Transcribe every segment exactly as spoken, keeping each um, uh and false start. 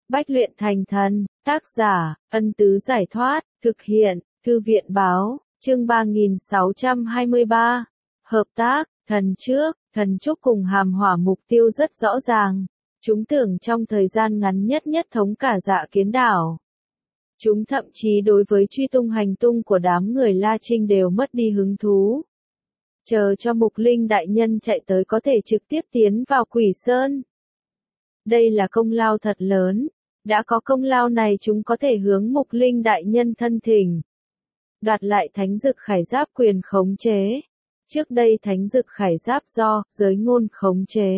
Bách luyện thành thần, tác giả, Ân Tứ Giải Thoát, thực hiện, Thư viện Báo, chương ba nghìn sáu trăm hai mươi ba. Hợp tác, thần trước, thần chúc cùng hàm hỏa mục tiêu rất rõ ràng. Chúng tưởng trong thời gian ngắn nhất nhất thống cả Dạ Kiến đảo. Chúng thậm chí đối với truy tung hành tung của đám người La Trinh đều mất đi hứng thú. Chờ cho Mục Linh đại nhân chạy tới có thể trực tiếp tiến vào Quỷ Sơn. Đây là công lao thật lớn. Đã có công lao này chúng có thể hướng Mục Linh đại nhân thân thỉnh. Đoạt lại Thánh Dực Khải Giáp quyền khống chế. Trước đây Thánh Dực Khải Giáp do giới ngôn khống chế.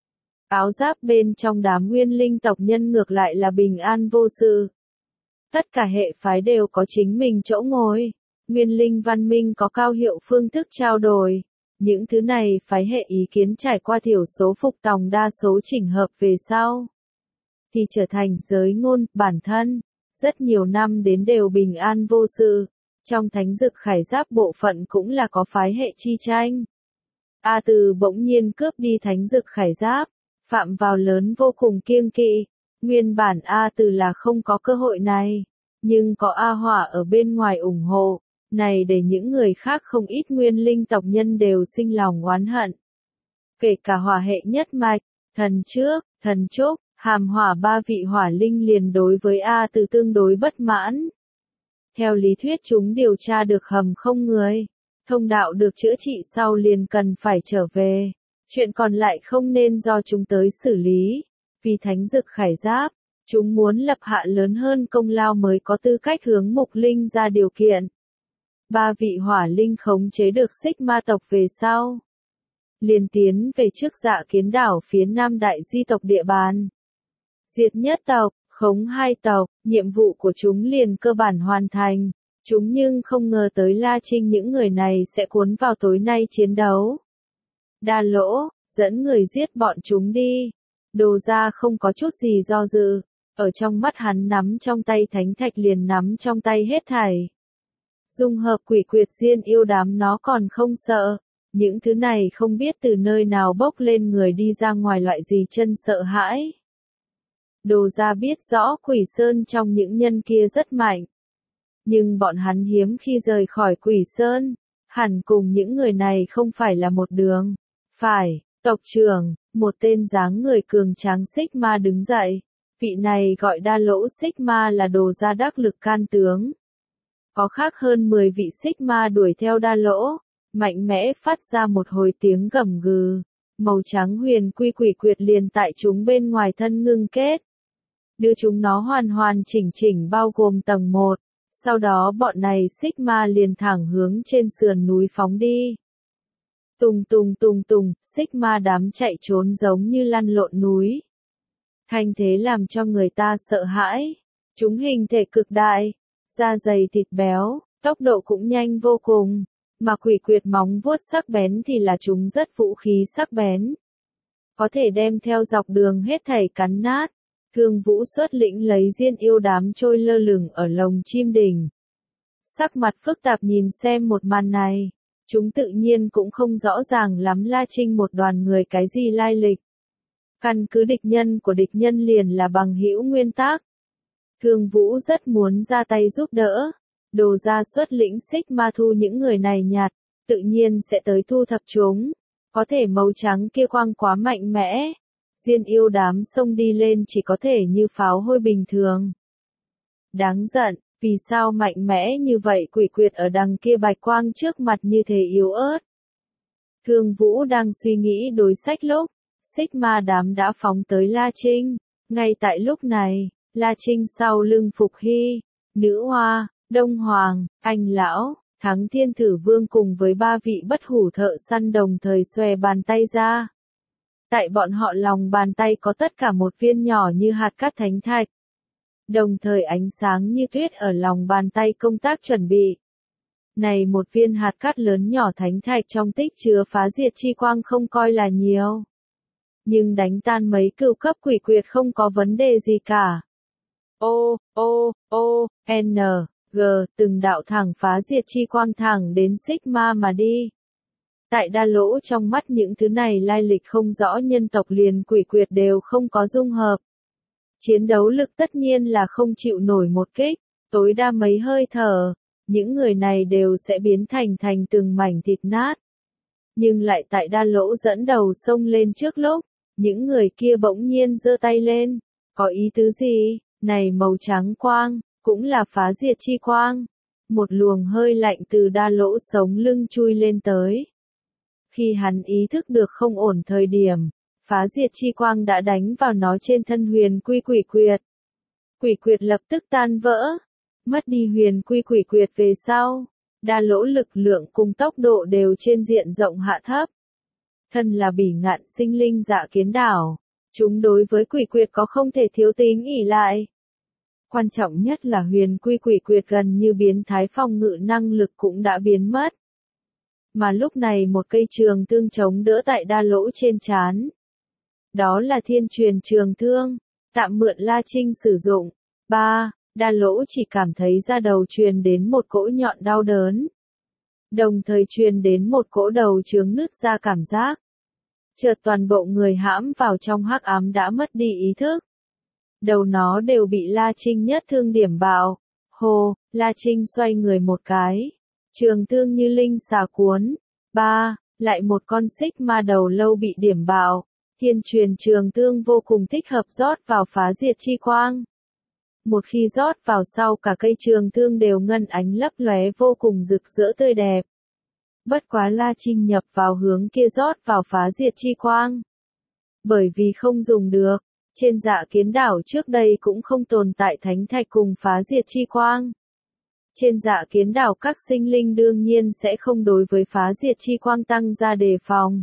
Áo giáp bên trong đám nguyên linh tộc nhân ngược lại là bình an vô sự. Tất cả hệ phái đều có chính mình chỗ ngồi. Nguyên linh văn minh có cao hiệu phương thức trao đổi. Những thứ này phái hệ ý kiến trải qua thiểu số phục tòng đa số chỉnh hợp về sau. Thì trở thành giới ngôn, bản thân. Rất nhiều năm đến đều bình an vô sự. Trong Thánh Dực Khải Giáp bộ phận cũng là có phái hệ chi tranh. A Từ bỗng nhiên cướp đi Thánh Dực Khải Giáp. Phạm vào lớn vô cùng kiêng kỵ. Nguyên bản A Từ là không có cơ hội này. Nhưng có A Hỏa ở bên ngoài ủng hộ. Này để những người khác không ít nguyên linh tộc nhân đều sinh lòng oán hận. Kể cả hỏa hệ nhất mạch, thần trước, thần trúc, hàm hỏa ba vị hỏa linh liền đối với A Từ tương đối bất mãn. Theo lý thuyết chúng điều tra được hầm không người. Thông đạo được chữa trị sau liền cần phải trở về. Chuyện còn lại không nên do chúng tới xử lý. Vì Thánh Dực Khải Giáp, chúng muốn lập hạ lớn hơn công lao mới có tư cách hướng Mục Linh ra điều kiện. Ba vị hỏa linh khống chế được Xích Ma tộc về sau. Liền tiến về trước Dạ Kiến đảo phía nam đại di tộc địa bàn. Diệt nhất tộc, khống hai tộc, nhiệm vụ của chúng liền cơ bản hoàn thành. Chúng nhưng không ngờ tới La Trinh những người này sẽ cuốn vào tối nay chiến đấu. Đa Lỗ, dẫn người giết bọn chúng đi. Đồ Gia không có chút gì do dự. Ở trong mắt hắn nắm trong tay thánh thạch liền nắm trong tay hết thảy. Dung hợp quỷ quyệt diên yêu đám nó còn không sợ. Những thứ này không biết từ nơi nào bốc lên người đi ra ngoài loại gì chân sợ hãi. Đồ Gia biết rõ Quỷ Sơn trong những nhân kia rất mạnh. Nhưng bọn hắn hiếm khi rời khỏi Quỷ Sơn. Hẳn cùng những người này không phải là một đường. Phải, tộc trưởng, một tên dáng người cường tráng Xích Ma đứng dậy. Vị này gọi Đa Lỗ Xích Ma là Đồ Gia đắc lực can tướng. Có khác hơn mười vị Xích Ma đuổi theo Đa Lỗ, mạnh mẽ phát ra một hồi tiếng gầm gừ. Màu trắng huyền quy quỷ quyệt liền tại chúng bên ngoài thân ngưng kết. Đưa chúng nó hoàn hoàn chỉnh chỉnh bao gồm tầng một. Sau đó bọn này Xích Ma liền thẳng hướng trên sườn núi phóng đi. Tùng tùng tùng tùng, Xích Ma đám chạy trốn giống như lăn lộn núi. Thanh thế làm cho người ta sợ hãi. Chúng hình thể cực đại, da dày thịt béo, tốc độ cũng nhanh vô cùng. Mà quỷ quyệt móng vuốt sắc bén thì là chúng rất vũ khí sắc bén. Có thể đem theo dọc đường hết thảy cắn nát. Thương Vũ xuất lĩnh lấy diên yêu đám trôi lơ lửng ở lồng chim đỉnh. Sắc mặt phức tạp nhìn xem một màn này. Chúng tự nhiên cũng không rõ ràng lắm La Trinh một đoàn người cái gì lai lịch. Căn cứ địch nhân của địch nhân liền là bằng hữu nguyên tắc. Thương Vũ rất muốn ra tay giúp đỡ. Đồ Gia xuất lĩnh Xích Ma thu những người này nhạt, tự nhiên sẽ tới thu thập chúng. Có thể màu trắng kia quang quá mạnh mẽ. Diên yêu đám xông đi lên chỉ có thể như pháo hôi bình thường. Đáng giận, vì sao mạnh mẽ như vậy quỷ quyệt ở đằng kia bạch quang trước mặt như thế yếu ớt. Thương Vũ đang suy nghĩ đối sách lúc, Xích Ma đám đã phóng tới La Trinh. Ngay tại lúc này, La Trinh sau lưng Phục Hy, Nữ Hoa, Đông Hoàng, Anh Lão, Thắng Thiên Thử Vương cùng với ba vị bất hủ thợ săn đồng thời xòe bàn tay ra. Tại bọn họ lòng bàn tay có tất cả một viên nhỏ như hạt cát thánh thạch. Đồng thời ánh sáng như tuyết ở lòng bàn tay công tác chuẩn bị. Này một viên hạt cát lớn nhỏ thánh thạch trong tích chứa phá diệt chi quang không coi là nhiều. Nhưng đánh tan mấy cửu cấp quỷ quyệt không có vấn đề gì cả. O, O, O, N, G, từng đạo thẳng phá diệt chi quang thẳng đến Xích Ma mà đi. Tại Đa Lỗ trong mắt những thứ này lai lịch không rõ nhân tộc liền quỷ quyệt đều không có dung hợp. Chiến đấu lực tất nhiên là không chịu nổi một kích, tối đa mấy hơi thở, những người này đều sẽ biến thành thành từng mảnh thịt nát. Nhưng lại tại đa lỗ dẫn đầu xông lên trước lúc, những người kia bỗng nhiên giơ tay lên, có ý tứ gì, này màu trắng quang, cũng là phá diệt chi quang. Một luồng hơi lạnh từ đa lỗ sống lưng chui lên tới. Khi hắn ý thức được không ổn thời điểm, phá diệt chi quang đã đánh vào nó trên thân huyền quy quỷ quyệt. Quỷ quyệt lập tức tan vỡ, mất đi huyền quy quỷ quyệt về sau, đa lỗ lực lượng cùng tốc độ đều trên diện rộng hạ thấp. Thân là bỉ ngạn sinh linh Dạ Kiến Đảo, chúng đối với quỷ quyệt có không thể thiếu tính ỷ lại. Quan trọng nhất là huyền quy quỷ quyệt gần như biến thái phòng ngự năng lực cũng đã biến mất. Mà lúc này một cây trường thương chống đỡ tại đa lỗ trên trán. Đó là thiên truyền trường thương, tạm mượn La Trinh sử dụng. ba. Đa lỗ chỉ cảm thấy da đầu truyền đến một cỗ nhọn đau đớn. Đồng thời truyền đến một cỗ đầu chướng nứt ra cảm giác. Chợt toàn bộ người hãm vào trong hắc ám đã mất đi ý thức. Đầu nó đều bị La Trinh nhất thương điểm bạo. Hồ, La Trinh xoay người một cái. Trường thương như linh xà cuốn. ba. Lại một con xích ma đầu lâu bị điểm bạo. Thiên truyền trường thương vô cùng thích hợp rót vào phá diệt chi quang. Một khi rót vào sau cả cây trường thương đều ngân ánh lấp lóe vô cùng rực rỡ tươi đẹp. Bất quá La Trinh nhập vào hướng kia rót vào phá diệt chi quang. Bởi vì không dùng được, trên Dạ Kiến Đảo trước đây cũng không tồn tại thánh thạch cùng phá diệt chi quang. Trên Dạ Kiến Đảo các sinh linh đương nhiên sẽ không đối với phá diệt chi quang tăng ra đề phòng.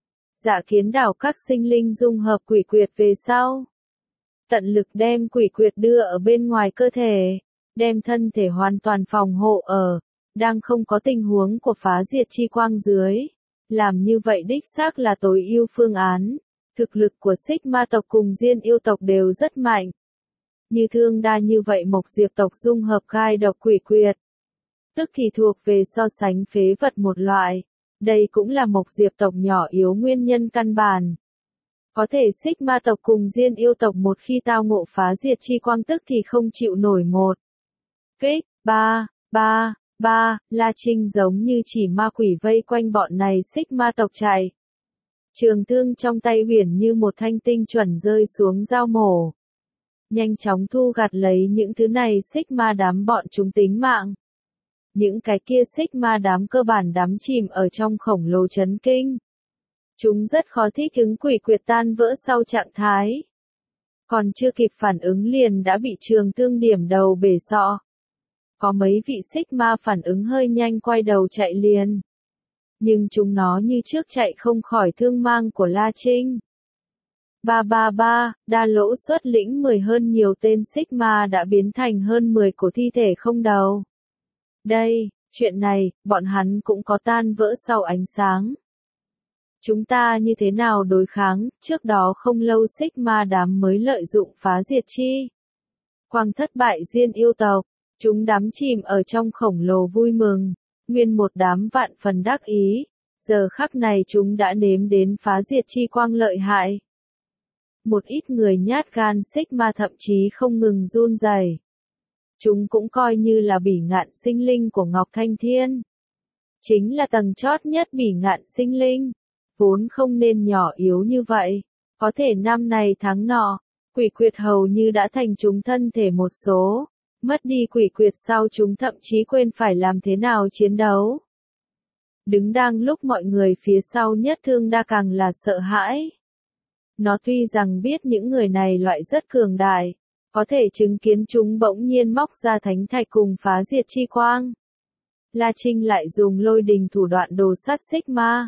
Dạ Kiến Đảo các sinh linh dung hợp quỷ quyệt về sau. Tận lực đem quỷ quyệt đưa ở bên ngoài cơ thể, đem thân thể hoàn toàn phòng hộ ở, đang không có tình huống của phá diệt chi quang dưới. Làm như vậy đích xác là tối ưu phương án. Thực lực của xích ma tộc cùng diên yêu tộc đều rất mạnh. Như thương đa như vậy mộc diệp tộc dung hợp gai độc quỷ quyệt. Tức thì thuộc về so sánh phế vật một loại. Đây cũng là mộc diệp tộc nhỏ yếu nguyên nhân căn bản. Có thể xích ma tộc cùng diên yêu tộc một khi tao ngộ phá diệt chi quang tức thì không chịu nổi một. Kích, ba, ba, ba, La Trinh giống như chỉ ma quỷ vây quanh bọn này xích ma tộc chạy. Trường thương trong tay huyền như một thanh tinh chuẩn rơi xuống dao mổ. Nhanh chóng thu gặt lấy những thứ này xích ma đám bọn chúng tính mạng. Những cái kia xích ma đám cơ bản đắm chìm ở trong khổng lồ chấn kinh. Chúng rất khó thích ứng quỷ quyệt tan vỡ sau trạng thái. Còn chưa kịp phản ứng liền đã bị trường thương điểm đầu bể sọ. Có mấy vị xích ma phản ứng hơi nhanh quay đầu chạy liền. Nhưng chúng nó như trước chạy không khỏi thương mang của La Trinh. ba ba ba, đa lỗ xuất lĩnh mười hơn nhiều tên xích ma đã biến thành hơn mười cổ thi thể không đầu. Đây, chuyện này, bọn hắn cũng có tan vỡ sau ánh sáng. Chúng ta như thế nào đối kháng, trước đó không lâu xích ma đám mới lợi dụng phá diệt chi quang thất bại diên yêu tộc, chúng đắm chìm ở trong khổng lồ vui mừng, nguyên một đám vạn phần đắc ý, giờ khắc này chúng đã nếm đến phá diệt chi quang lợi hại. Một ít người nhát gan xích ma thậm chí không ngừng run rẩy. Chúng cũng coi như là bỉ ngạn sinh linh của Ngọc Thanh Thiên. Chính là tầng chót nhất bỉ ngạn sinh linh. Vốn không nên nhỏ yếu như vậy. Có thể năm này tháng nọ, quỷ quyệt hầu như đã thành chúng thân thể một số. Mất đi quỷ quyệt sau chúng thậm chí quên phải làm thế nào chiến đấu. Đứng đang lúc mọi người phía sau nhất thương đa càng là sợ hãi. Nó tuy rằng biết những người này loại rất cường đại, có thể chứng kiến chúng bỗng nhiên móc ra thánh thạch cùng phá diệt chi quang. La Trinh lại dùng lôi đình thủ đoạn đồ sát xích ma.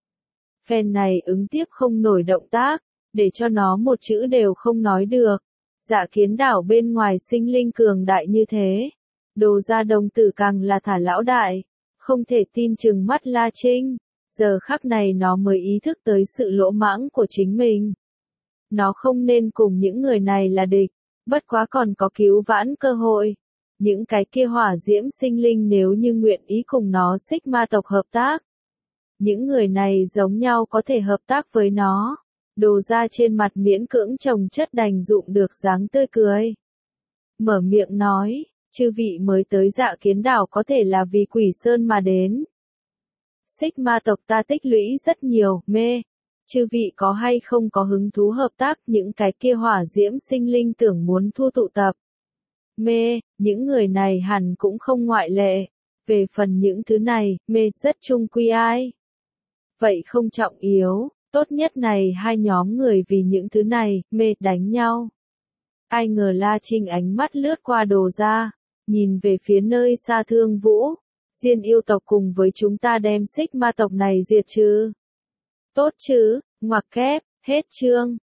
Phen này ứng tiếp không nổi động tác, để cho nó một chữ đều không nói được. Dạ Kiến Đảo bên ngoài sinh linh cường đại như thế. Đồ ra đồng tử càng là thả lão đại. Không thể tin chừng mắt La Trinh. Giờ khắc này nó mới ý thức tới sự lỗ mãng của chính mình. Nó không nên cùng những người này là địch. Bất quá còn có cứu vãn cơ hội. Những cái kia hỏa diễm sinh linh nếu như nguyện ý cùng nó xích ma tộc hợp tác. Những người này giống nhau có thể hợp tác với nó. Đồ ra trên mặt miễn cưỡng trồng chất đành dụng được dáng tươi cười. Mở miệng nói, chư vị mới tới Dạ Kiến đảo có thể là vì Quỷ Sơn mà đến. Xích ma tộc ta tích lũy rất nhiều, mê. Chư vị có hay không có hứng thú hợp tác những cái kia hỏa diễm sinh linh tưởng muốn thu tụ tập. Mê, những người này hẳn cũng không ngoại lệ. Về phần những thứ này, mê rất chung quy ai. Vậy không trọng yếu, tốt nhất này hai nhóm người vì những thứ này, mê đánh nhau. Ai ngờ La Trinh ánh mắt lướt qua Đồ ra, nhìn về phía nơi xa Thương Vũ. Diên yêu tộc cùng với chúng ta đem xích ma tộc này diệt chứ. Tốt chứ, ngoặc kép, hết chương.